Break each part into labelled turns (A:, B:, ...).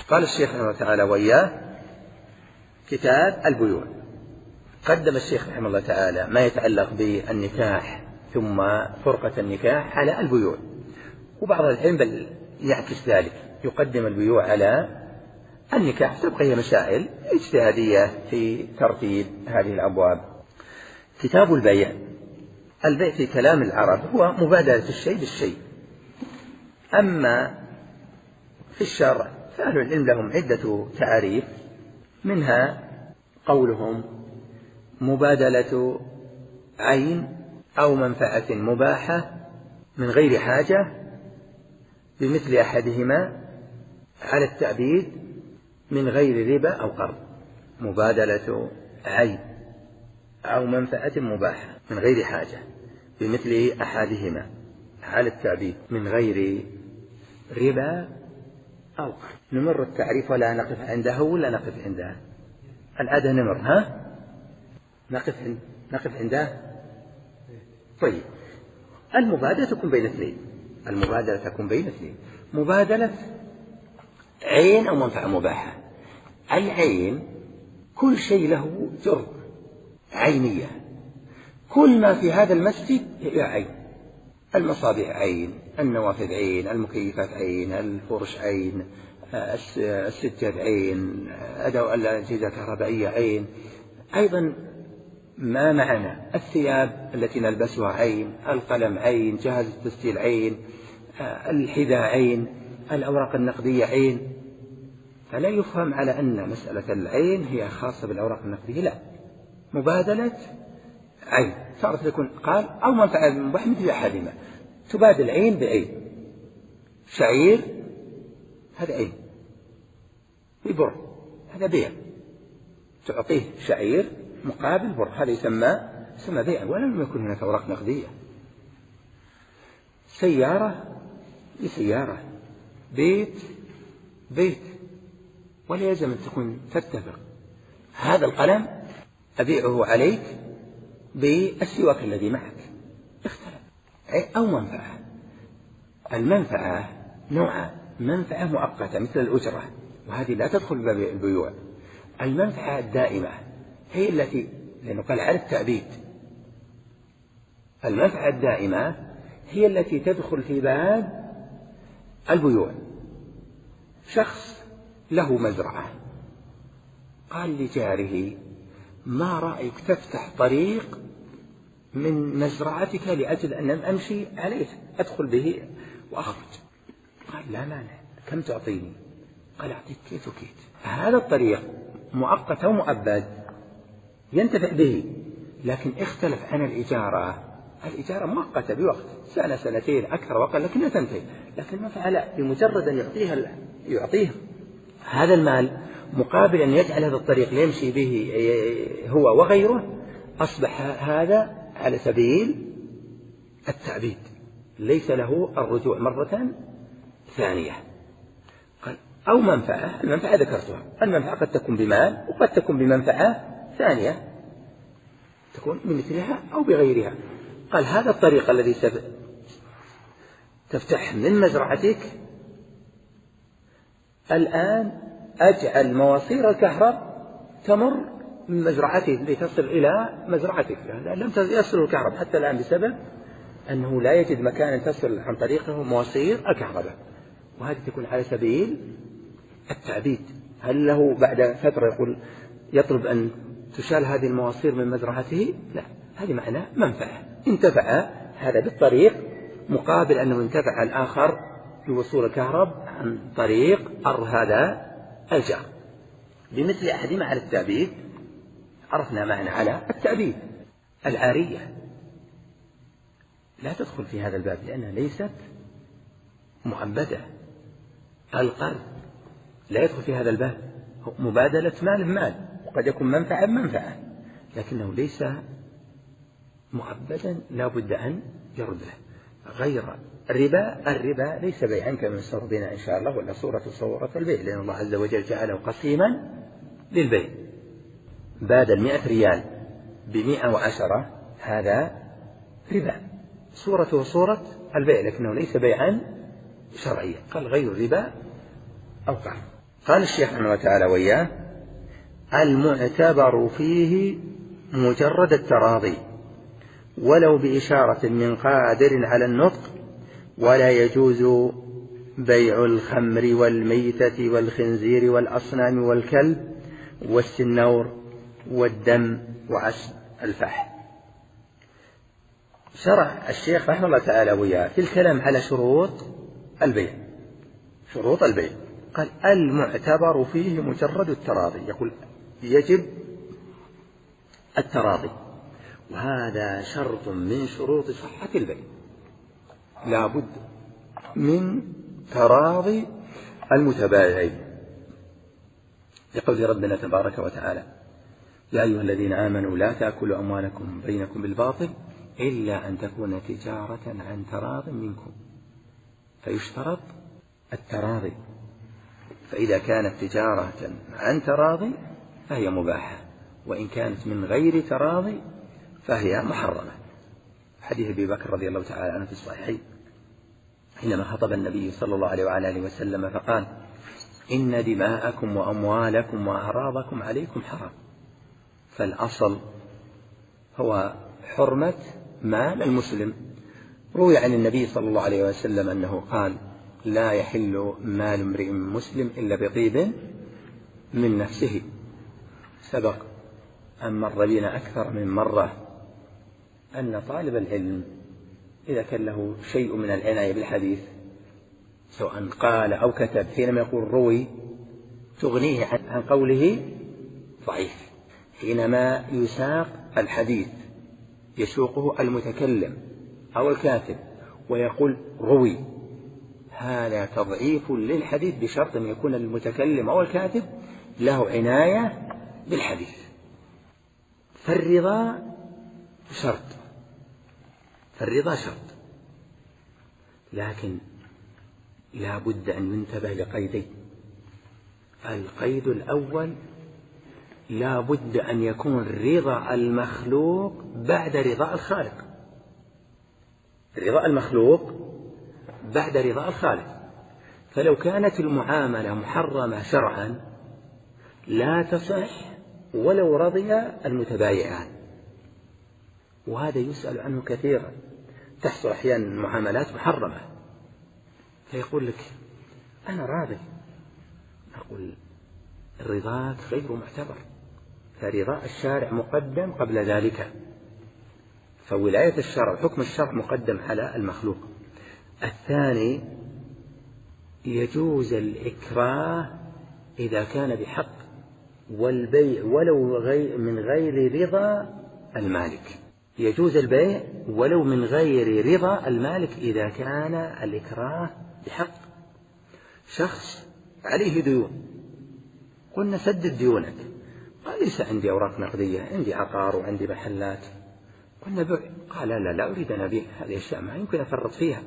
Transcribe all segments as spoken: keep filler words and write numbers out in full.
A: قال الشيخ رحمه الله تعالى وإياه كتاب البيوع. قدم الشيخ رحمه الله تعالى ما يتعلق بالنكاح ثم فرقة النكاح على البيوع، وبعض العلم بل يعكس ذلك، يقدم البيوع على النكاح، تبقى هي مسائل اجتهادية في ترتيب هذه الأبواب. كتاب البيع. البيع في كلام العرب هو مبادلة الشيء بالشيء، أما في الشرع فأهل العلم لهم عدة تعاريف، منها قولهم مبادلة عين أو منفعة مباحة من غير حاجة بمثل أحدهما على التأبيد من غير ربا أو قرض. مبادلة عين أو منفعة مباحة من غير حاجة بمثل أحدهما على التأبيد من غير ربا أو قرض. نمر التعريف ولا نقف عنده ولا نقف عنده؟ العادة نمر، ها؟ نقف عند نقف عنده. طيب، المبادلة تكون بين اثنين. المبادلة تكون بين اثنين. مبادلة عين أو منفعة مباحة. أي عين كل شيء له جرم عينية، كل ما في هذا المسجد هي عين. المصابيح عين، النوافذ عين، المكيفات عين، الفرش عين، السجاد عين، أدوات الأجهزة الكهربائية عين. أيضا ما معنا الثياب التي نلبسها عين، القلم عين، جهاز التسجيل عين، الحذاء عين، الأوراق النقدية عين. فلا يفهم على أن مسألة العين هي خاصة بالأوراق النقدية، لا، مبادلة عين صارت تكون قال أو منفعة مباح مثل أحدهما. تبادل عين بعين. شعير هذا عين ببر، هذا بيع، تعطيه شعير مقابل بر، هذا يسمى يسمى بيع ولم يكن هناك أوراق نقدية. سيارة لسيارة، بيت بيت، ولا يلزم أن تكون تتفق. هذا القلم أبيعه عليك بالسواك الذي معك، اختلف. أو منفعة. المنفعة نوع منفعة مؤقتة مثل الأجرة، وهذه لا تدخل باب البيوع. المنفعة الدائمة هي التي، لأنه قال على التأبيد، المنفعة الدائمة هي التي تدخل في باب البيوع. شخص له مزرعة، قال لجاره ما رأيك تفتح طريق من مزرعتك لأجل أن أمشي عليه أدخل به وأخرج؟ قال لا مانع، كم تعطيني؟ قال أعطيك كيت وكيت. هذا الطريق مؤقت أو مؤبد ينتفع به، لكن اختلف عن الإجارة. الإجارة مؤقتة بوقت سنة سنتين أكثر وأقل لكنها تنتهي، لكن المنفعة لا، بمجرد أن يعطيها يعطيه هذا المال مقابل أن يجعل هذا الطريق يمشي به هو وغيره، أصبح هذا على سبيل التعبيد، ليس له الرجوع مرة ثانية. قال أو منفعة. المنفعة ذكرتها، المنفعة قد تكون بمال وقد تكون بمنفعة ثانية تكون بمثلها أو بغيرها. قال هذا الطريق الذي تفتح من مزرعتك الآن أجعل مواسير الكهرب تمر من مزرعتك لتصل إلى مزرعتك، لم يصل الكهرب حتى الآن بسبب أنه لا يجد مكان تصل عن طريقه مواسير الكهرباء، وهذه تكون على سبيل التعبيد. هل له بعد فترة يقول يطلب أن تشال هذه المواسير من مزرعته؟ لا، هذه معناه منفعة. انتفع هذا بالطريق مقابل أنه انتفع الآخر في وصول الكهرب عن طريق أرض هذا الجار. بمثل أحدهما على التأبيد، عرفنا معنى على التأبيد. العارية لا تدخل في هذا الباب لأنها ليست مؤبدة. القرض لا يدخل في هذا الباب، مبادلة مال مال، وقد يكون منفعة منفعة لكنه ليس مؤبدا، لا بد أن يرده. غير الربا، الربا ليس بيعا كما يصور بنا إن شاء الله، ولا صورة صورة البيع، لأن الله عز وجل جعله قسيما للبيع. بادل مئة ريال بمئة وعشرة هذا ربا، صورته صورة البيع لكنه ليس بيعا شرعيا. قال غير الربا أو قرض. قال الشيخ رحمه الله تعالى وإياه: المعتبر فيه مجرد التراضي ولو بإشارة من قادر على النطق، ولا يجوز بيع الخمر والميتة والخنزير والأصنام والكلب والسنور والدم وعسل الفحل. شرع الشيخ رحمه الله تعالى وياه في الكلام على شروط البيع، شروط البيع قال: المعتبر فيه مجرد التراضي، يقول يجب التراضي، وهذا شرط من شروط صحة البيع، لا بد من تراضي المتبايعين، لقول ربنا تبارك وتعالى: يا أيها الذين آمنوا لا تأكلوا أموالكم بينكم بالباطل إلا أن تكون تجارة عن تراض منكم. فيشترط التراضي، فإذا كانت تجارة عن تراضي فهي مباحة، وإن كانت من غير تراضي فهي محرمة. حديث أبي بكر رضي الله تعالى عنه في الصحيحين حينما خطب النبي صلى الله عليه وعلى آله وسلم فقال: إن دماءكم وأموالكم وأعراضكم عليكم حرام. فالأصل هو حرمة مال المسلم. روي عن النبي صلى الله عليه وسلم أنه قال: لا يحل مال امرئ مسلم إلا بطيب من نفسه. سبق أن مر بنا أكثر من مرة أن طالب العلم إذا كان له شيء من العناية بالحديث سواء قال أو كتب، حينما يقول روي تغنيه عن قوله ضعيف. حينما يساق الحديث يسوقه المتكلم أو الكاتب ويقول روي، هذا تضعيف للحديث بشرط أن يكون المتكلم أو الكاتب له عناية بالحديث. فالرضا شرط، فالرضا شرط، لكن لا بد أن ينتبه لقيدين. القيد الأول: لا بد أن يكون رضا المخلوق بعد رضا الخالق، رضا المخلوق بعد رضا الخالق. فلو كانت المعاملة محرمة شرعا لا تصح ولو رضي المتبايعان، وهذا يسأل عنه كثيرا. تحصل أحيانا معاملات محرمة فيقول لك أنا راضي، أقول رضاك غير معتبر، فرضاء الشارع مقدم قبل ذلك، فولاية الشرع حكم الشرع مقدم على المخلوق. الثاني: يجوز الإكراه إذا كان بحق، والبيع ولو غير من غير رضا المالك. يجوز البيع ولو من غير رضا المالك إذا كان الإكراه بحق. شخص عليه ديون، قلنا سدد ديونك، قال ليس عندي أوراق نقدية، عندي عقار وعندي محلات. قلنا بيع، قال لا لا, لا أريد أن أبيع هذه الأشياء، ما يمكن أفرط فيها.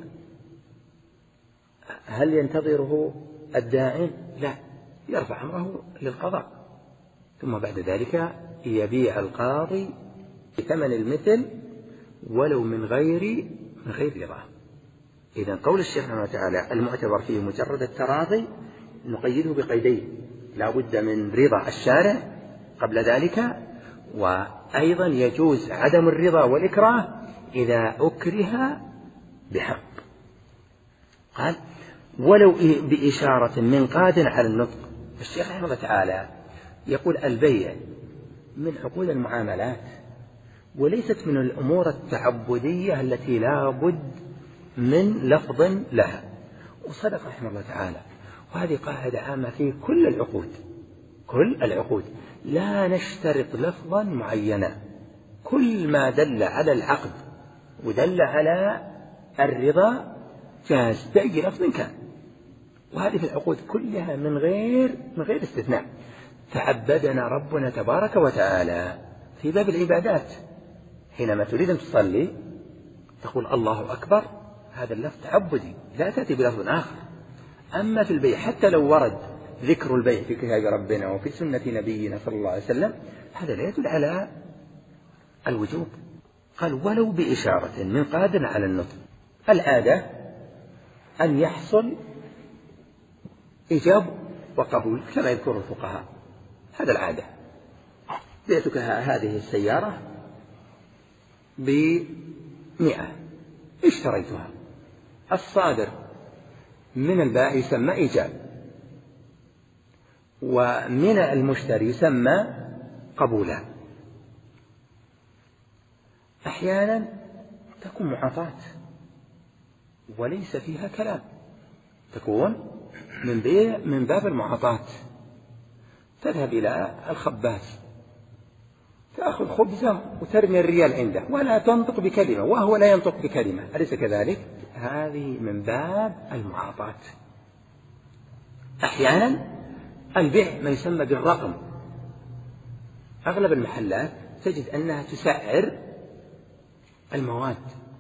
A: هل ينتظره الدائن؟ لا، يرفع أمره للقضاء، ثم بعد ذلك يبيع القاضي بثمن المثل ولو من غير من غير رضا. إذن قول الشيخ رحمه الله تعالى المعتبر فيه مجرد التراضي نقيده بقيدين: لا بد من رضا الشارع قبل ذلك، وأيضا يجوز عدم الرضا والإكراه إذا أكره بحق. قال: ولو بإشارة من قادر على النطق. الشيخ رحمه الله تعالى يقول البيع من عقود المعاملات، وليست من الأمور التعبدية التي لا بد من لفظ لها. وصدق رحمه الله تعالى، وهذه قاعدة عامة في كل العقود، كل العقود لا نشترط لفظا معينا، كل ما دل على العقد ودل على الرضا جاز بأي لفظ كان. وهذه في العقود كلها من غير من غير استثناء. تعبدنا ربنا تبارك وتعالى في باب العبادات، حينما تريد أن تصلي تقول الله أكبر، هذا اللفظ تعبدي، لا تأتي بلفظ آخر. أما في البيع حتى لو ورد ذكر البيع في كتاب ربنا وفي سنة نبينا صلى الله عليه وسلم هذا لا يدل على الوجوب. قال: ولو بإشارة من قادر على النطق. العادة أن يحصل إيجاب وقبول كما يذكر الفقهاء. هذا العادة. بعتك هذه السيارة بمئة، اشتريتها، الصادر من البائع يسمى إيجاب، ومن المشتري يسمى قبولا. أحيانا تكون معاطاة وليس فيها كلام، تكون من بيع من باب المعاطاة. تذهب إلى الخباز تأخذ خبزة وترمي الريال عنده ولا تنطق بكلمة وهو لا ينطق بكلمة، أليس كذلك؟ هذه من باب المعاطاة. أحيانا البيع ما يسمى بالرقم. أغلب المحلات تجد أنها تسعر المواد.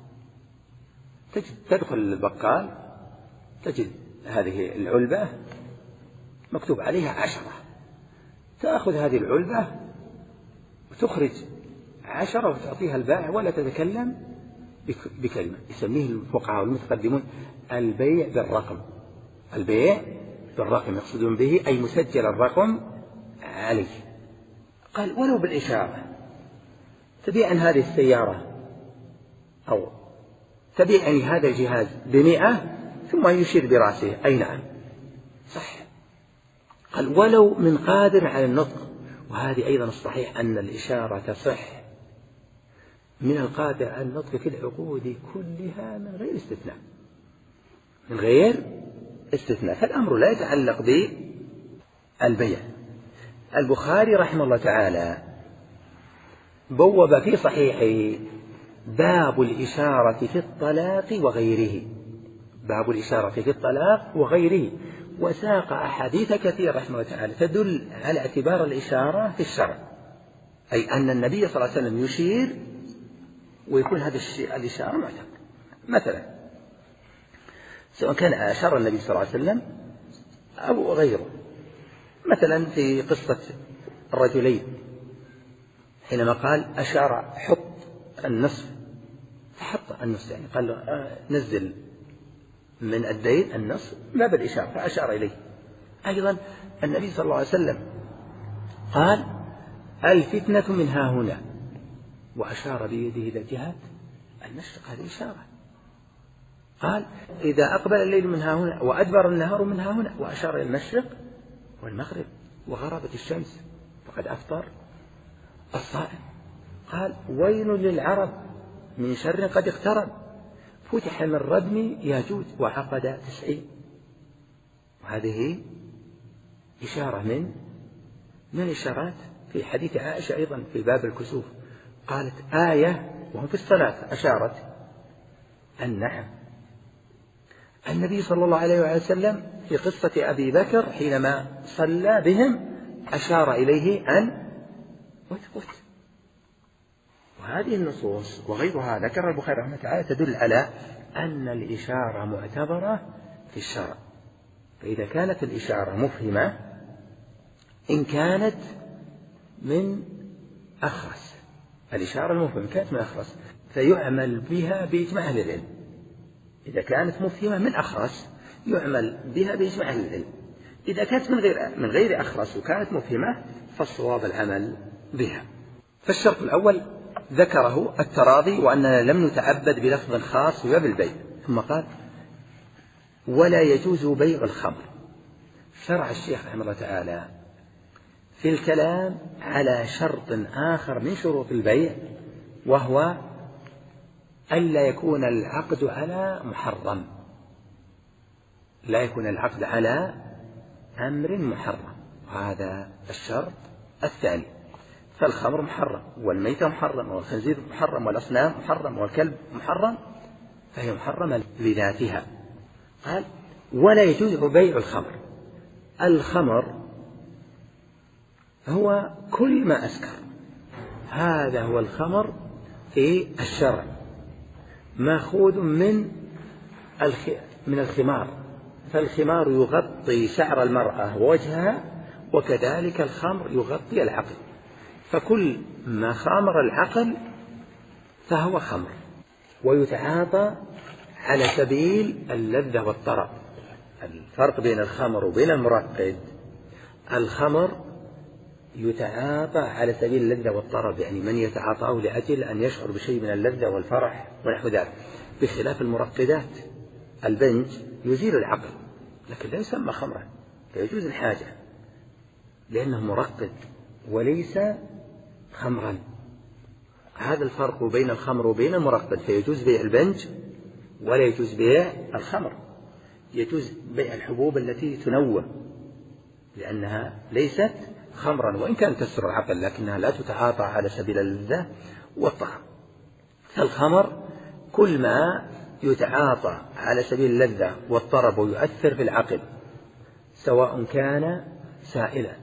A: تجد تدخل البقال تجد هذه العلبة مكتوب عليها عشرة، تأخذ هذه العلبة وتخرج عشرة وتعطيها البائع ولا تتكلم بكلمة. يسميه الفقهاء المتقدمون البيع بالرقم. البيع بالرقم يقصدون به أي مسجل الرقم عليه. قال ولو بالإشارة، تبيع عن هذه السيارة أو تبيع عن هذا الجهاز بمئة ثم يشير برأسه أي نعم صح. قال ولو من قادر على النطق، وهذه أيضا الصحيح أن الإشارة تصح من القادر على النطق في العقود كلها من غير استثناء، من غير استثناء. فالأمر لا يتعلق بالبيع. البخاري رحمه الله تعالى بوب في صحيحه باب الإشارة في الطلاق وغيره، باب الإشارة في الطلاق وغيره، وساق أحاديث كثيرة رحمه الله تعالى تدل على اعتبار الإشارة في الشرع، أي أن النبي صلى الله عليه وسلم يشير ويكون هذا الإشارة معتبر. مثلا سواء كان أشار النبي صلى الله عليه وسلم أو غيره، مثلا في قصة الرجلين حينما قال أشار حط النصف فحط النصف، يعني قال له آه نزل من الدين النصف باب الإشارة فأشار إليه. أيضا النبي صلى الله عليه وسلم قال الفتنة من ها هنا وأشار بيده إلى الجهات المشرق، هذه إشارة. قال إذا أقبل الليل من ها هنا وأدبر النهار من ها هنا وأشار إلى المشرق والمغرب وغربت الشمس فقد أفطر الصائم. قال ويل للعرب من شر قد اقترب فتح من ردم ياجوج وعقد تسعين. وهذه إشارة من من الإشارات. في حديث عائشة أيضا في باب الكسوف قالت آية وهم في الصلاة أشارت النعم. النبي صلى الله عليه وسلم في قصة أبي بكر حينما صلى بهم أشار إليه أن اثبت. وهذه النصوص وغيرها ذكر البخاري رحمه الله تعالى تدل على أن الإشارة معتبرة في الشرع. فإذا كانت الإشارة مفهمة إن كانت من أخرس، الإشارة المفهمة كانت من أخرس فيعمل بها بإجماع أهل العلم. إذا كانت مفهمة من أخرس يعمل بها بإجماع أهل العلم. إذا كانت من غير من غير أخرس وكانت مفهمة فالصواب العمل بها. فالشرط الأول ذكره التراضي وأننا لم نتعبد بلفظ خاص في باب البيع. ثم قال ولا يجوز بيع الخمر. شرع الشيخ رحمه الله تعالى في الكلام على شرط آخر من شروط البيع، وهو ألا يكون العقد على محرم، لا يكون العقد على أمر محرم. وهذا الشرط الثاني. فالخمر محرم والميتة محرم والخنزير محرم والأصنام محرم والكلب محرم، فهي محرمة لذاتها. قال ولا يجوز بيع الخمر. الخمر هو كل ما أسكر، هذا هو الخمر في الشرع، مأخوذ من من الخمار. فالخمار يغطي شعر المرأة ووجهها، وكذلك الخمر يغطي العقل. فكل ما خامر العقل فهو خمر، ويتعاطى على سبيل اللذة والطرب. الفرق بين الخمر وبين المرقد الخمر يتعاطى على سبيل اللذة والطرب، يعني من يتعاطاه لأجل أن يشعر بشيء من اللذة والفرح ونحو ذلك، بخلاف المرقدات. البنج يزيل العقل لكن لا يسمى خمرا، لا يجوز الحاجة لأنه مرقد وليس خمرا. هذا الفرق بين الخمر وبين المرقد، فيجوز بيع البنج ولا يجوز بيع الخمر. يجوز بيع الحبوب التي تنوى لأنها ليست خمرا وإن كانت تسر العقل، لكنها لا تتعاطى على سبيل اللذة والطعم. فالخمر كل ما يتعاطى على سبيل اللذة والطرب ويؤثر في العقل، سواء كان سائلا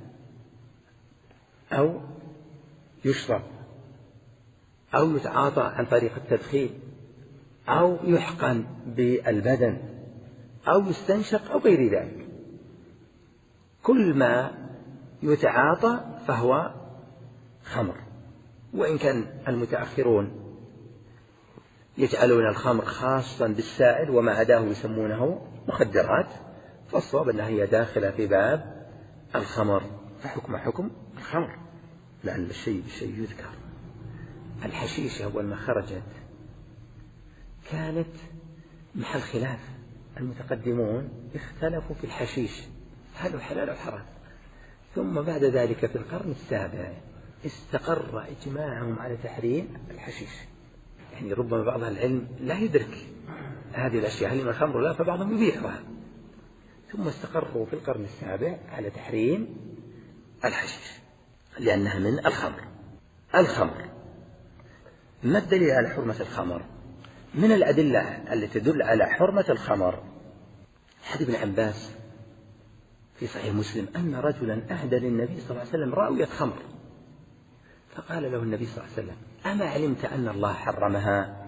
A: أو يشرب أو يتعاطى عن طريق التدخين أو يحقن بالبدن أو يستنشق أو غير ذلك، كل ما يتعاطى فهو خمر. وإن كان المتأخرون يجعلون الخمر خاصا بالسائل وما عداه يسمونه مخدرات، فالصواب أنها هي داخلة في باب الخمر، فحكم حكم الخمر لأن الشيء بالشيء يذكر. الحشيشة أول ما خرجت كانت محل خلاف، المتقدمون اختلفوا في الحشيش هل هو حلال أو حرام، ثم بعد ذلك في القرن السابع استقر إجماعهم على تحريم الحشيش. يعني ربما بعض العلم لا يدرك هذه الأشياء هل من الخمر لا، فبعضهم يبيعها، ثم استقروا في القرن السابع على تحريم الحشيش لأنها من الخمر. الخمر ما الدليل على حرمة الخمر؟ من الأدلة التي تدل على حرمة الخمر حديث ابن عباس في صحيح مسلم أن رجلا أهدى للنبي صلى الله عليه وسلم راوية خمر، فقال له النبي صلى الله عليه وسلم أما علمت أن الله حرمها؟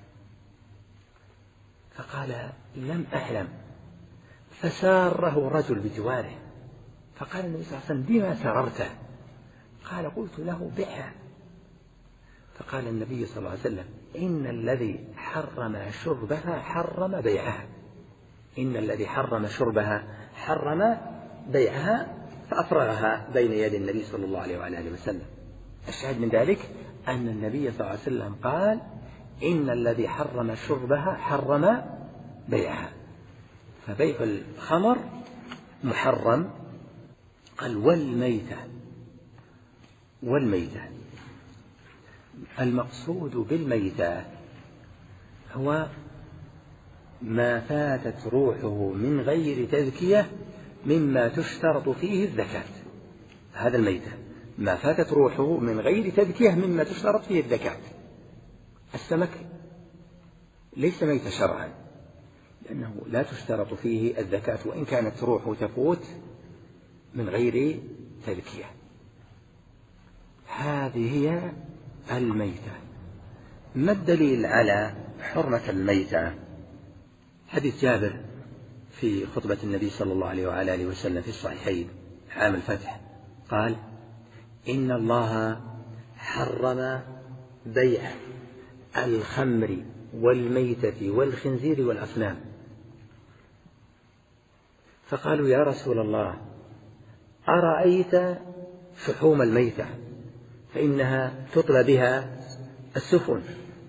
A: فقال لم أعلم. فساره رجل بجواره، فقال النبي صلى الله عليه وسلم بما سررته؟ قال قلت له بها. فقال النبي صلى الله عليه وسلم إن الذي حرم شربها حرم بيعها، إن الذي حرم شربها حرم بيعها، فأفرغها بين يدي النبي صلى الله عليه وآله وسلم. الشاهد من ذلك أن النبي صلى الله عليه وسلم قال إن الذي حرم شربها حرم بيعها، فبيع الخمر محرم. قال والميتة، والميتة المقصود بالميتة هو ما فاتت روحه من غير تزكية مما تشترط فيه الزكاة. هذا الميتة ما فاتت روحه من غير تزكية مما تشترط فيه الزكاة. السمك ليس ميت شرعا لأنه لا تشترط فيه الزكاة وإن كانت روحه تفوت من غير تزكية. هذه هي الميتة. ما الدليل على حرمة الميتة؟ حديث جابر في خطبة النبي صلى الله عليه وآله وسلم في الصحيحين عام الفتح قال إن الله حرم بيع الخمر والميتة والخنزير والأصنام. فقالوا يا رسول الله أرأيت شحوم الميتة فإنها تطلى بها السفن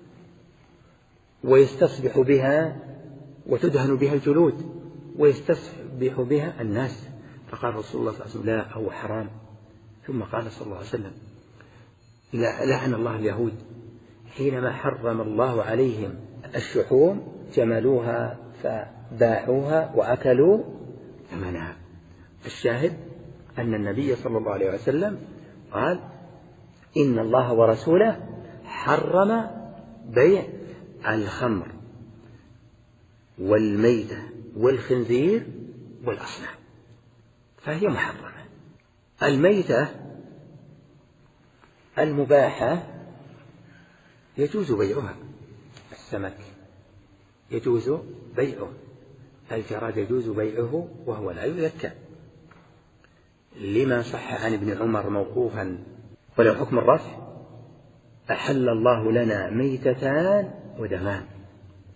A: ويستصبح بها وتدهن بها الجلود ويستصبح بها الناس. فقال رسول الله صلى الله عليه وسلم لا هو حرام. ثم قال صلى الله عليه وسلم لعن الله اليهود حينما حرم الله عليهم الشحوم جملوها فباعوها وأكلوا ثمنها. الشاهد أن النبي صلى الله عليه وسلم قال إن الله ورسوله حرم بيع الخمر والميتة والخنزير والأصنام، فهي محرمة. الميتة المباحة يجوز بيعها، السمك يجوز بيعه، الجراد يجوز بيعه وهو لا يذكى، لما صح عن ابن عمر موقوفا ولو حكم الرفع أحل الله لنا ميتتان ودمان.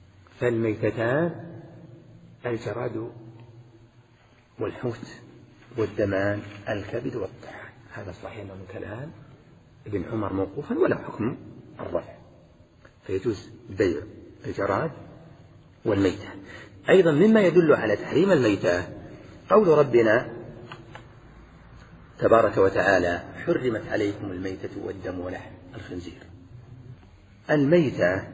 A: فالميتتان الجراد والحوت والدمان الكبد والطحال. هذا صحيح من كلام ابن عمر موقوفا ولا حكم الرفع، فيجوز بيع الجراد والميتة. أيضا مما يدل على تحريم الميتة قول ربنا تبارك وتعالى حرمت عليكم الميتة والدم ولحم الخنزير. الميتة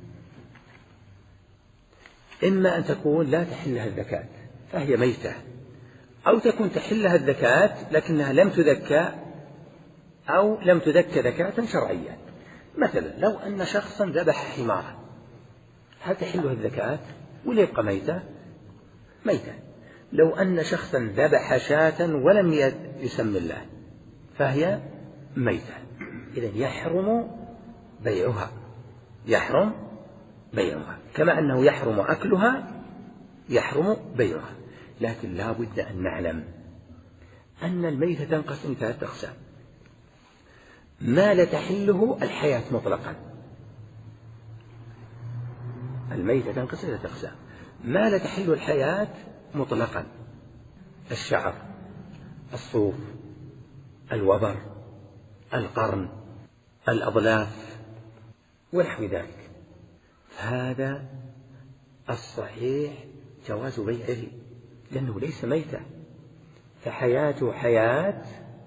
A: إما أن تكون لا تحلها الزكاة فهي ميتة، أو تكون تحلها الزكاة لكنها لم تذكى أو لم تذكى زكاة شرعية. مثلا لو أن شخصا ذبح حمارا، هل تحله الزكاة ولا يبقى ميتة؟ ميتة. لو أن شخصا ذبح شاة ولم يسمي الله فهي ميتة. إذن يحرم بيعها، يحرم بيعها كما أنه يحرم أكلها يحرم بيعها. لكن لا بد أن نعلم أن الميتة تنقسم ثلاثة أقسام: ما لا تحله الحياة مطلقا، الميتة تنقسم ثلاثة أقسام: ما لا تحل الحياة مطلقا، الشعر، الصوف، الوبر، القرن، الأضلاف ونحو ذلك. هذا الصحيح جواز بيعه لأنه ليس ميتة، فحياته حياة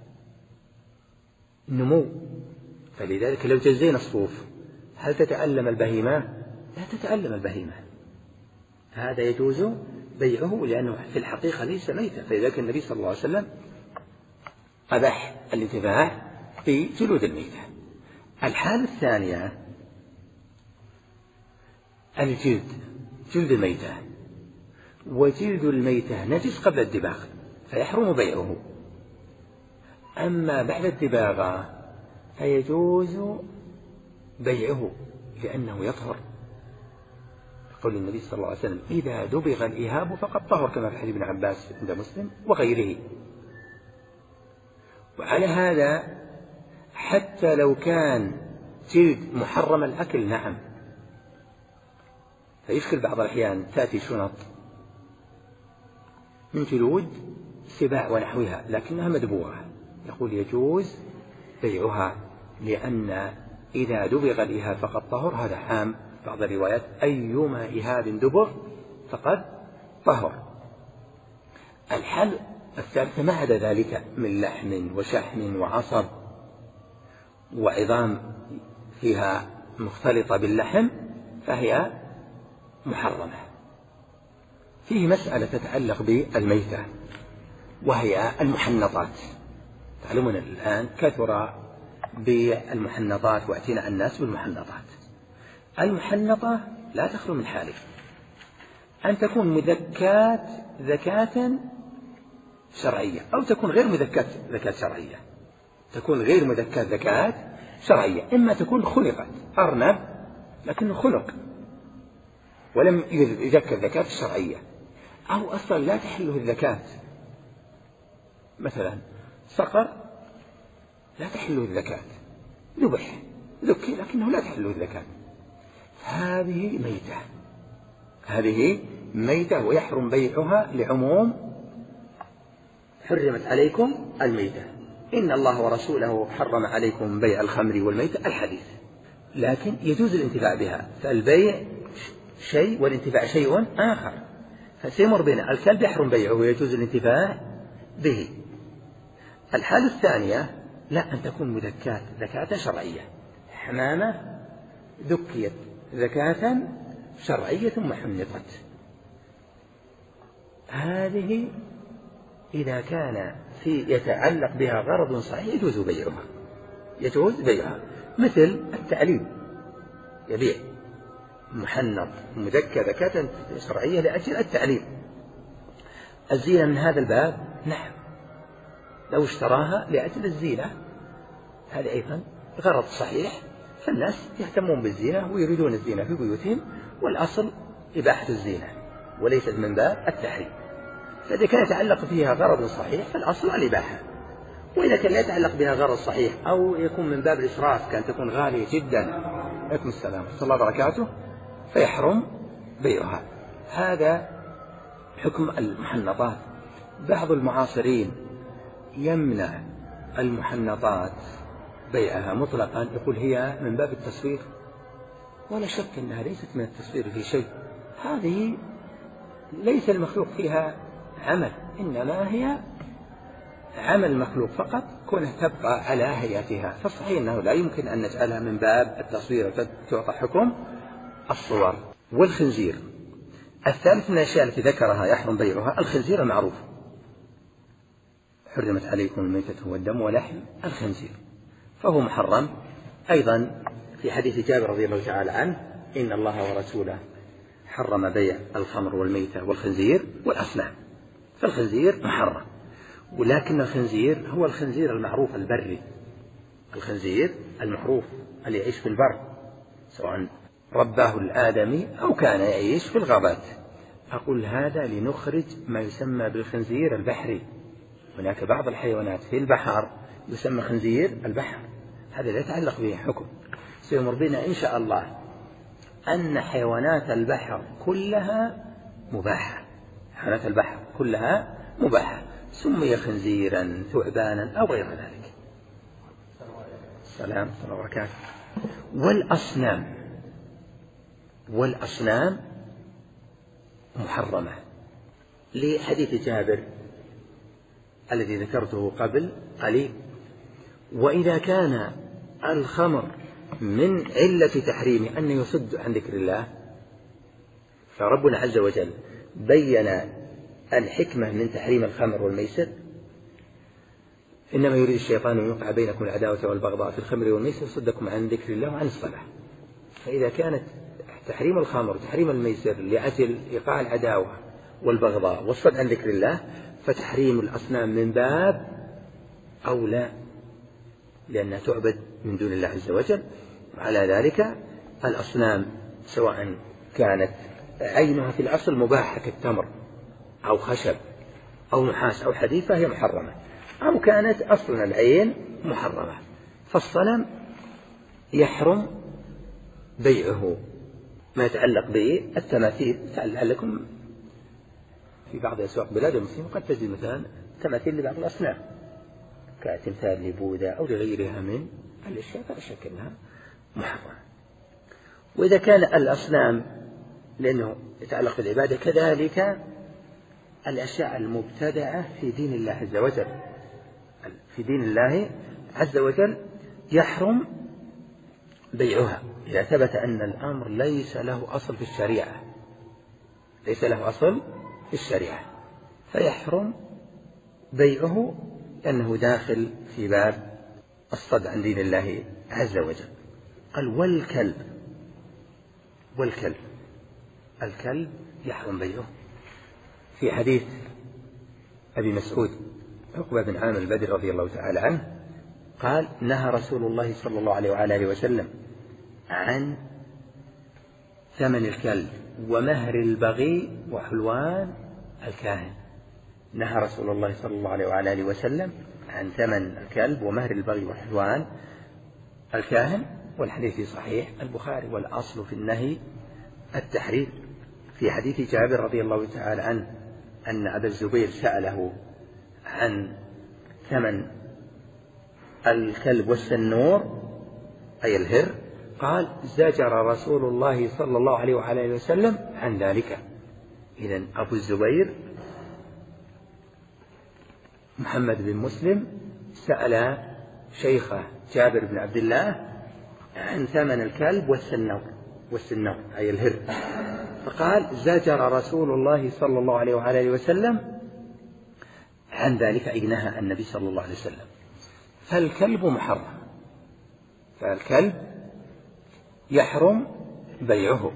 A: نمو. فلذلك لو جزينا الصوف هل تتألم البهيمة؟ لا تتألم البهيمة. هذا يجوز بيعه لأنه في الحقيقة ليس ميتة. فلذلك النبي صلى الله عليه وسلم أباح الانتفاع بجلود الميتة. الحالة الثانية الجلد، جلد الميتة، وجلد الميتة نجس قبل الدباغ فيحرم بيعه، أما بعد الدباغ فيجوز بيعه لأنه يطهر. يقول النبي صلى الله عليه وسلم إذا دبغ الإهاب فقد طهر، كما في حديث ابن عباس عند مسلم وغيره. وعلى هذا حتى لو كان جلد محرم الأكل نعم، فيشكل بعض الأحيان تأتي شنط من جلود سباع ونحوها لكنها مدبوغة، يقول يجوز بيعها لأن إذا دبغ الإهاب فقد طهر، هذا عام بعض الروايات أيما إهاب دبغ فقد طهر. الحل الثالثة ما عدا ذلك من لحم وشحم وعصب وعظام فيها مختلطة باللحم فهي محرمة. فيه مسألة تتعلق بالميتة وهي المحنطات. تعلمون الآن كثر بالمحنطات واعتناء الناس بالمحنطات. المحنطة لا تخلو من حالة: أن تكون مذكاة زكاة شرعية أو تكون غير مذكاة زكاة شرعية. تكون غير مذكاة زكاة شرعية، إما تكون خلقت أرنب لكنه خلق ولم يزكى الزكاة الشرعية، أو أصلا لا تحله الزكاة، مثلا صقر لا تحله الزكاة، ذبح ذكي لكنه لا تحله الزكاة، هذه ميتة، هذه ميتة ويحرم بيعها لعموم حرمت عليكم الميتة إن الله ورسوله حرم عليكم بيع الخمر والميتة الحديث. لكن يجوز الانتفاع بها، فالبيع شيء والانتفاع شيء آخر، فسيمر بين الكلب يحرم بيعه ويجوز الانتفاع به. الحالة الثانية لا، أن تكون مذكاة زكاة شرعية، حمامة ذكيت زكاة شرعية ثم حنطت، هذه إذا كان في يتعلق بها غرض صحيح يجوز بيعها، يجوز بيعها، مثل التعليم، يبيع محنط مذكى زكاة شرعية لأجل التعليم. الزينة من هذا الباب نعم، لو اشتراها لأجل الزينة هذا أيضا غرض صحيح، فالناس يهتمون بالزينة ويريدون الزينة في بيوتهم، والأصل إباحة الزينة وليست من باب التحريم. فإذا كان يتعلق فيها غرض صحيح فالأصل الإباحة، وإذا كان لا يتعلق بها غرض صحيح أو يكون من باب الإسراف كان تكون غالية جدا، عليكم السلام ورحمة الله وبركاته، فيحرم بيعها. هذا حكم المحنطات. بعض المعاصرين يمنع المحنطات بيعها مطلقا، يقول هي من باب التصوير، ولا شك أنها ليست من التصوير في شيء. هذه ليس المخلوق فيها عمل، إنما هي عمل مخلوق فقط، كونها تبقى على هيئتها. فالصحيح أنه لا يمكن أن نجعلها من باب التصوير فتعطى حكم الصور. والخنزير الثالث من الأشياء التي ذكرها يحرم بيعها الخنزير المعروف، حرمت عليكم الميتة والدم ولحم الخنزير، فهو محرم. أيضا في حديث جابر رضي الله تعالى عنه إن الله ورسوله حرم بيع الخمر والميتة والخنزير والأصنام، فالخنزير محرم. ولكن الخنزير هو الخنزير المعروف البري، الخنزير المعروف اللي يعيش في البر، سواء رباه الآدمي أو كان يعيش في الغابات. أقول هذا لنخرج ما يسمى بالخنزير البحري. هناك بعض الحيوانات في البحر يسمى خنزير البحر، هذا لا يتعلق به حكم. سيمر بنا إن شاء الله أن حيوانات البحر كلها مباحة، حيوانات البحر كلها مباحة، سمي خنزيرا ثعبانا أو غير ذلك. السلام عليكم وبركاته. والأصنام والأصنام محرمة لحديث جابر الذي ذكرته قبل قليل. وإذا كان الخمر من علة تحريمه أن يصد عن ذكر الله، فربنا عز وجل بين الحكمة من تحريم الخمر والميسر، إنما يريد الشيطان أن يوقع بينكم العداوة والبغضاء في الخمر والميسر ويصدكم عن ذكر الله وعن الصلاة. فإذا كانت تحريم الخمر وتحريم الميسر لأجل إيقاع العداوة والبغضاء والصد عن ذكر الله، فتحريم الأصنام من باب أولى، لأنها تعبد من دون الله عز وجل. وعلى ذلك الأصنام سواء كانت عينها في الأصل مباحة كالتمر أو خشب أو نحاس أو حديد فهي محرمة، أو كانت أصلا العين محرمة. فالصنم يحرم بيعه. ما يتعلق بالتماثيل، لعلكم في بعض أسواق بلاد المسلمين قد تجد مثلا تماثيل لبعض الأصنام كتمثال لبوذا أو لغيرها من الأشياء، فلا شك أنها محرمة. وإذا كان الأصنام لأنه يتعلق بالعبادة، كذلك الأشياء المبتدعة في دين الله عز وجل، في دين الله عز وجل يحرم بيعها إذا ثبت أن الأمر ليس له أصل في الشريعة، ليس له أصل في الشريعة، فيحرم بيعه لأنه داخل في باب الصد عن دين الله عز وجل. قال والكلب، والكلب الكلب يحرم بيعه. في حديث أبي مسعود عقبة بن عامر البدري رضي الله تعالى عنه قال نهى رسول الله صلى الله عليه وآله وسلم عن ثمن الكلب ومهر البغي وحلوان الكاهن. نهى رسول الله صلى الله عليه وآله وسلم عن ثمن الكلب ومهر البغي وحلوان الكاهن، والحديث صحيح البخاري، والأصل في النهي التحريم. في حديث جابر رضي الله تعالى عنه أن أبا الزبير سأله عن ثمن الكلب والسنور أي الهر، قال زجر رسول الله صلى الله عليه وآله وسلم عن ذلك. إذن أبو الزبير محمد بن مسلم سأل شيخه جابر بن عبد الله عن ثمن الكلب والسنور، والسنور أي الهر، فقال زجر رسول الله صلى الله عليه وآله وسلم عن ذلك، أي نهى النبي صلى الله عليه وسلم. فالكلب محرم، فالكلب يحرم بيعه.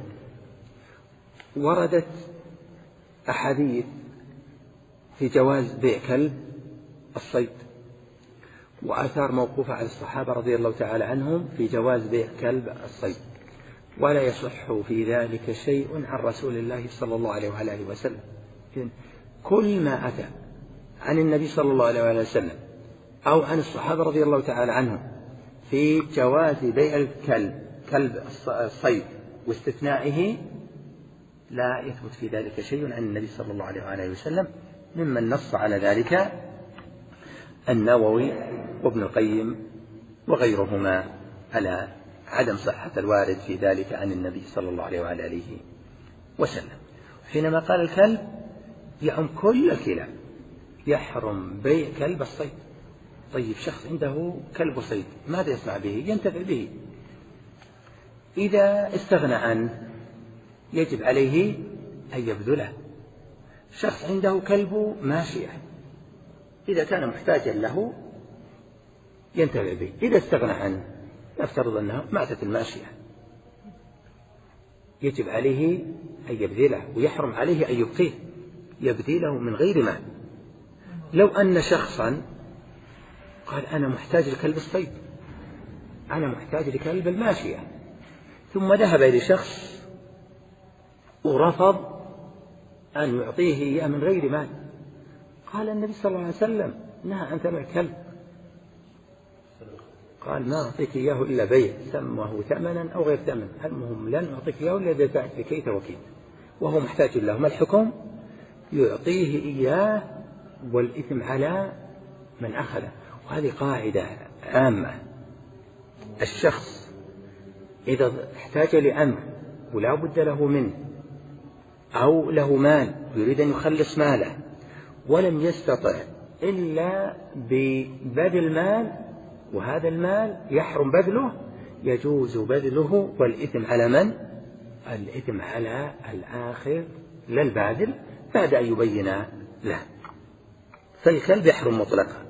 A: وردت أحاديث في جواز بيع كلب الصيد، وآثار موقوفة على الصحابة رضي الله تعالى عنهم في جواز بيع كلب الصيد، ولا يصح في ذلك شيء عن رسول الله صلى الله عليه وآله وسلم. كل ما أتى عن النبي صلى الله عليه وآله وسلم أو عن الصحابة رضي الله تعالى عنهم في جواز بيع الكلب كلب الصيد واستثنائه لا يثبت في ذلك شيء عن النبي صلى الله عليه وآله وسلم ممن نص على ذلك النووي وابن القيم وغيرهما على عدم صحة الوارد في ذلك عن النبي صلى الله عليه وآله وسلم. حينما قال الكلب يعم كل الكلاب، يحرم بيع كلب الصيد. طيب شخص عنده كلب صيد ماذا يصنع به؟ ينتفع به. إذا استغنى عنه يجب عليه أن يبذله. شخص عنده كلب ماشية، إذا كان محتاجا له ينتفع به. إذا استغنى عنه نفترض أنها ماتت الماشية، يجب عليه أن يبذله، ويحرم عليه أن يبقيه، يبذله من غير مال. لو أن شخصا قال أنا محتاج لكلب الصيد، أنا محتاج لكلب الماشية، ثم ذهب إلى شخص ورفض أن يعطيه إياه من غير مال، قال النبي صلى الله عليه وسلم نهى عن ثمن كلب، قال ما أعطيك إياه إلا بيع، سمه ثمنا أو غير ثمن، المهم لن أعطيك إياه إلا إذا دفعت بكيت وكيت، وهو محتاج له. ما الحكم؟ يعطيه إياه والإثم على من أخذه. وهذه قاعدة عامة. الشخص إذا احتاج لأمر ولا بد له منه، أو له مال ويريد أن يخلص ماله ولم يستطع إلا ببذل مال، وهذا المال يحرم بذله، يجوز بذله، والإثم على من؟ الإثم على الآخر لا الباذل، بعد أن يبين له. فالكلب يحرم مطلقا.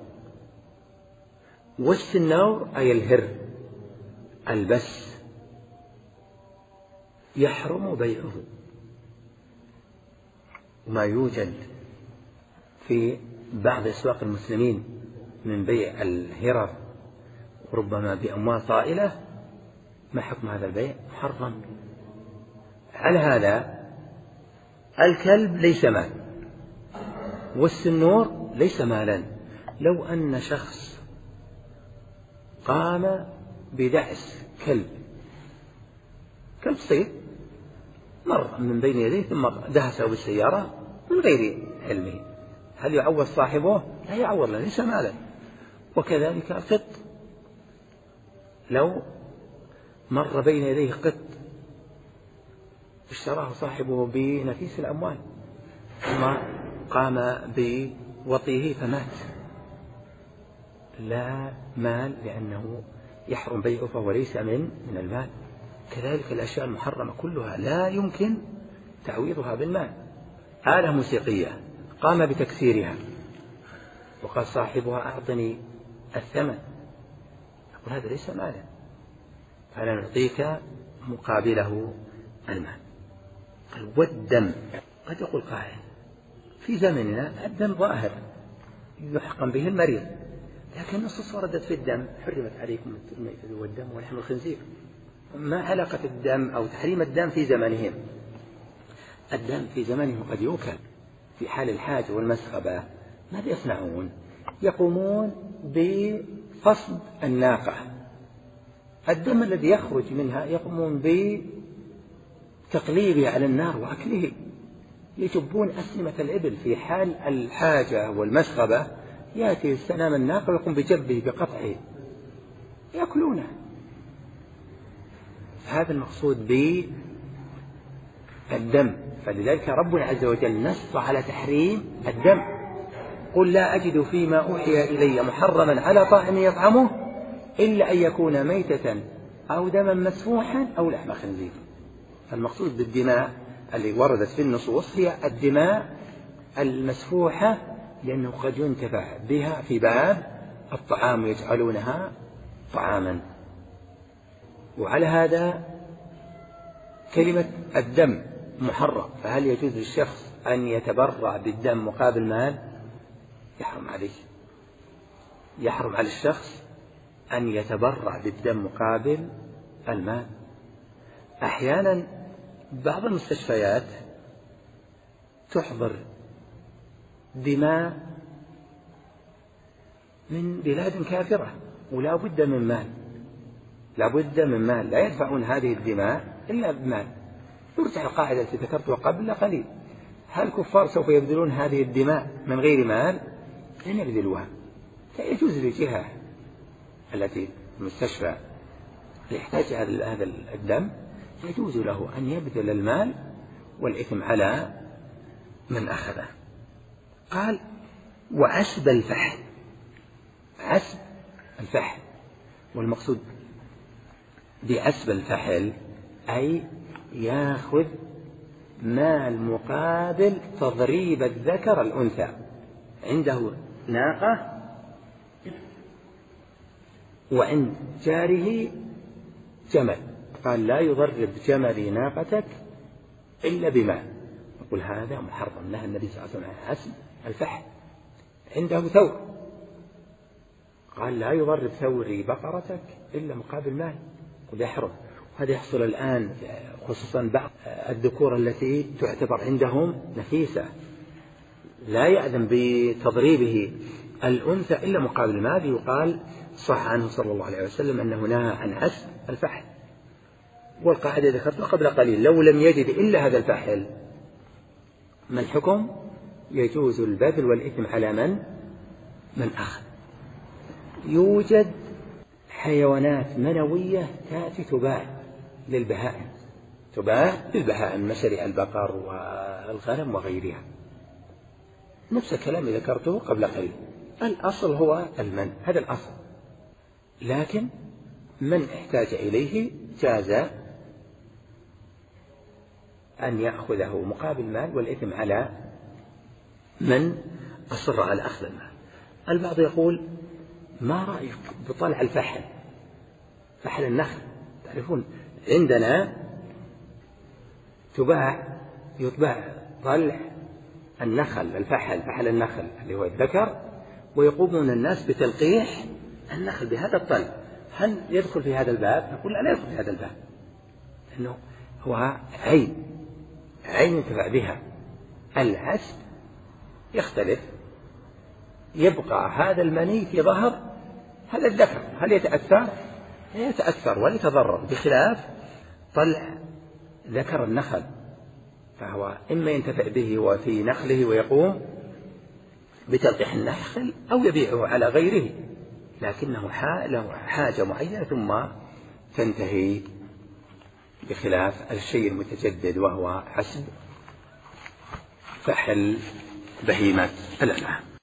A: والسنور أي الهر البس يحرم بيعه. وما يوجد في بعض أسواق المسلمين من بيع الهرر ربما بأموال طائلة، ما حكم هذا البيع؟ محرم. على هذا الكلب ليس مال، والسنور ليس مالا. لو أن شخص قام بدعس كلب كلب صيد مر من بين يديه ثم دهسه بالسيارة من غير علمه، هل يعوض صاحبه؟ لا يعوض، ليس مالا. وكذلك القط، لو مر بين يديه قط اشتراه صاحبه بنفيس الأموال ثم قام بوطيه فمات، لا مال، لأنه يحرم بيعه فهو ليس من من المال. كذلك الأشياء المحرمة كلها لا يمكن تعويضها بالمال. آلة موسيقية قام بتكسيرها وقال صاحبها أعطني الثمن، يقول هذا ليس مالا، فأنا نعطيك مقابله المال. قال والدم، قد يقول قائل في زمننا الدم ظاهر يحقن به المريض، لكن النصوص وردت في الدم، حرمت عليكم الميتة والدم ولحم الخنزير. ما علاقة الدم أو تحريم الدم في زمنهم؟ الدم في زمنهم قد يؤكل في حال الحاجة والمسغبة. ماذا يصنعون؟ يقومون بفصد الناقة، الدم الذي يخرج منها يقومون بتقليبه على النار وأكله. يجبون أسنمة الإبل في حال الحاجة والمسغبة، يأتي سنام الناقة ويقوم بجبه بقطعه يأكلونه. هذا المقصود بالدم. فلذلك ربنا عز وجل نص على تحريم الدم، قل لا أجد فيما أوحي إلي محرما على طاعم يطعمه إلا أن يكون ميتة أو دما مسفوحا أو لحم خنزير. المقصود بالدماء اللي وردت في النصوص هي الدماء المسفوحة، لأنه قد ينتفع بها في باب الطعام يجعلونها طعاما. وعلى هذا كلمة الدم محرم، فهل يجوز للشخص أن يتبرع بالدم مقابل مال؟ يحرم عليه، يحرم على الشخص أن يتبرع بالدم مقابل المال. أحيانا بعض المستشفيات تحضر دماء من بلاد كافرة ولا بد من مال، لا بد من مال، لا يدفعون هذه الدماء إلا بمال. يرجع القاعدة التي ذكرتها قبل قليل، هل الكفار سوف يبذلون هذه الدماء من غير مال؟ لن يبذلوها. فيجوز للجهة التي المستشفى يحتاج هذا الدم يجوز له أن يبذل المال والإثم على من أخذه. قال وعسب الفحل. عسب الفحل، والمقصود بعسب الفحل أي يأخذ مال مقابل تضريب الذكر الأنثى. عنده ناقة وعند جاره جمل، قال لا يضرب جملي ناقتك إلا بمال. يقول هذا محرم، نهى النبي صلى الله عليه وسلم عن عسب الفحل. عنده ثور، قال لا يضرب ثوري بقرتك إلا مقابل مال، ويحرم. وهذا يحصل الآن خصوصا بعض الذكور التي تعتبر عندهم نفيسة، لا يأذن بتضريبه الأنثى إلا مقابل مال. يقال صح عنه صلى الله عليه وسلم أنه نهى عن عسب الفحل. والقاعدة ذكرتها قبل قليل، لو لم يجد إلا هذا الفحل ما الحكم؟ يجوز البذل والإثم على من؟ من أخذ. يوجد حيوانات منوية تأتي تباع للبهائم، تباع للبهائم مشاريع البقر والغنم وغيرها، نفس الكلام ذكرته قبل قليل. الأصل هو المن، هذا الأصل، لكن من احتاج إليه جاز أن يأخذه مقابل مال والإثم على من أصر على أخذ المال. البعض يقول ما رأيك بطلع الفحل، فحل النخل؟ تعرفون عندنا تباع يطبع طلع النخل، الفحل، فحل النخل اللي هو الذكر، ويقومون الناس بتلقيح النخل بهذا الطلع. هل يدخل في هذا الباب؟ نقول لا، لا يدخل في هذا الباب، لأنه هو عين عين ينتفع بها. العسب يختلف، يبقى هذا المني في ظهر هذا الذكر، هل يتأثر؟ يتأثر ويتضرر، بخلاف طلع ذكر النخل، فهو إما ينتفع به وفي نخله ويقوم بتلقيح النخل، أو يبيعه على غيره، لكنه له حاجة معينة ثم تنتهي، بخلاف الشيء المتجدد وهو حسب فحل بهيمة الأنعام.